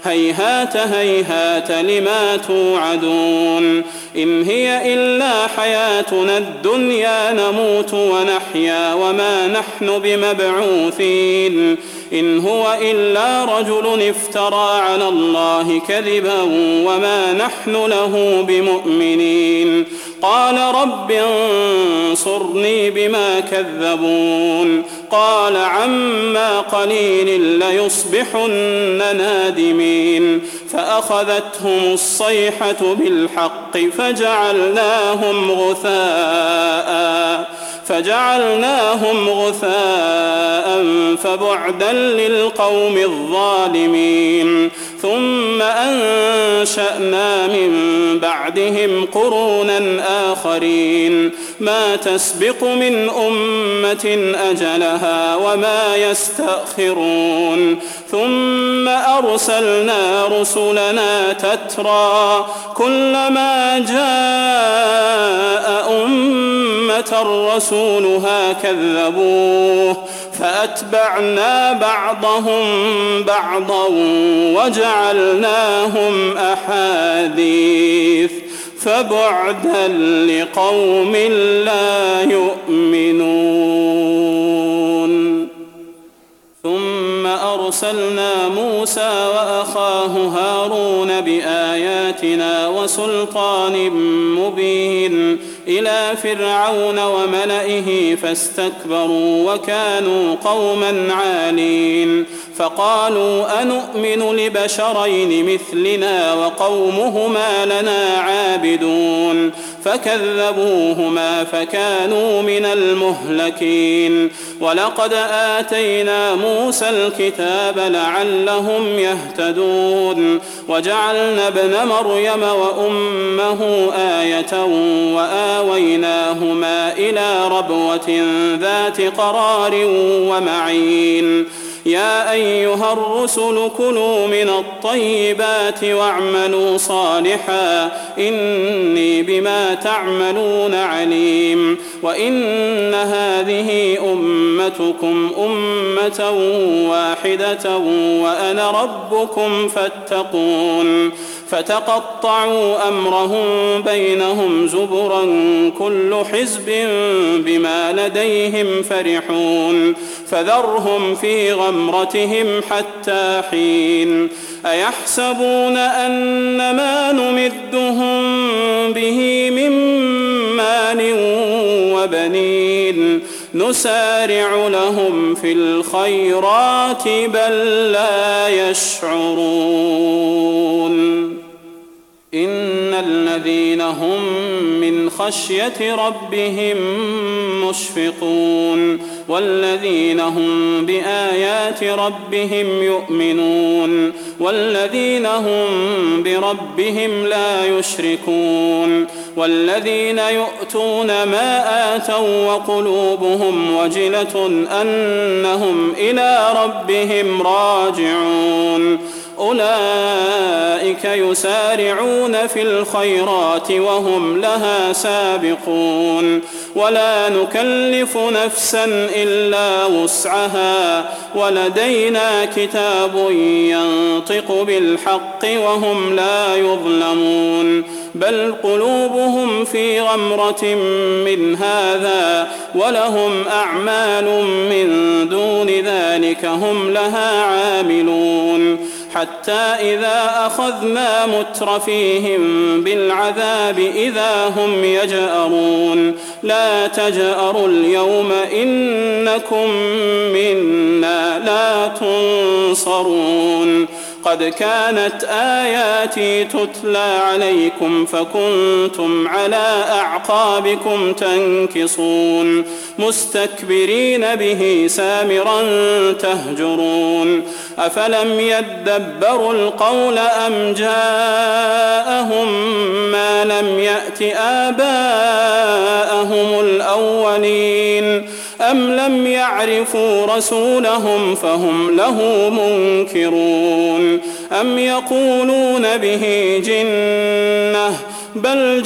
هيهات هيهات لما توعدون إن هي إلا حياتنا الدنيا نموت ونحيا وما نحن بمبعوثين إن هو إلا رجل افترى على الله كذبا وما نحن له بمؤمنين قال رب انصرني بما كذبون قال عما قليل ليصبحن نادمين فأخذتهم الصيحة بالحق فجعلناهم غثاء فبعدا للقوم الظالمين ثم أنشأنا من بعدهم قرونا آخرين ما تسبق من أمة أجلها وما يستأخرون ثم أرسلنا رسلنا تترى كلما جاء أمة رسولها كذبوه فأتبعنا بعضهم بعضا وجعلناهم أحاديث فبعدا لقوم لا يؤمنون ثم أرسلنا موسى وأخاه هارون بآياتنا وسلطان مبين إلى فرعون وملئه فاستكبروا وكانوا قوما عالين فقالوا أنؤمن لبشرين مثلنا وقومهما لنا عابدون فكذبوهما فكانوا من المهلكين ولقد آتينا موسى الكتاب لعلهم يهتدون وجعلنا ابن مريم وأمه آية وآويناهما إلى ربوة ذات قرار ومعين يا أيها الرسل كلوا من الطيبات واعملوا صالحا إني بما تعملون عليم وإن هذه أمتكم أمة واحدة وأنا ربكم فاتقون فتقطعوا أمرهم بينهم زبرا كل حزب بما لديهم فرحون فذرهم في غمرتهم حتى حين أيحسبون أن ما نمدهم به من مال وبنين نسارع لهم في الخيرات بل لا يشعرون إن الذين هم من خشية ربهم مشفقون والذين هم بآيات ربهم يؤمنون والذين هم بربهم لا يشركون والذين يؤتون ما آتوا وقلوبهم وجلة أنهم إلى ربهم راجعون أولئك يسارعون في الخيرات وهم لها سابقون ولا نكلف نفسا إلا وسعها ولدينا كتاب ينطق بالحق وهم لا يظلمون بل قلوبهم في غمرة من هذا ولهم أعمال من دون ذلك هم لها عاملون حتى إذا أخذنا مترفيهم بالعذاب إذا هم يجأرون لا تجأروا اليوم إنكم منا لا تنصرون قد كانت آياتي تتلى عليكم فكنتم على أعقابكم تنكصون مستكبرين به سامرا تهجرون أفلم يدبروا القول أم جاءهم ما لم يأت آباءهم الأولين أم لم يعرفوا رسولهم فهم له منكرون أم يقولون به جنة بل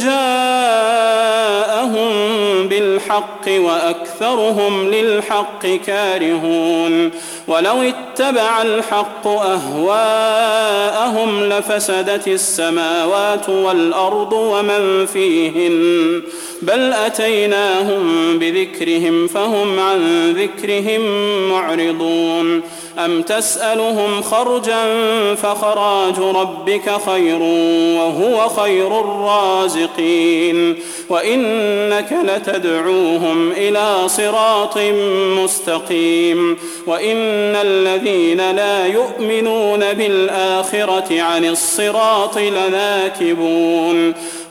جاءهم بالحق وأكثرهم للحق كارهون ولو اتبع الحق أهواءهم لفسدت السماوات والأرض ومن فيهن بل أتيناهم بذكرهم فهم عن ذكرهم معرضون أم تسألهم خرجا فخراج ربك خير وهو خير الرازقين وإنك لتدعوهم إلى صراط مستقيم وإن الذين لا يؤمنون بالآخرة عن الصراط لناكبون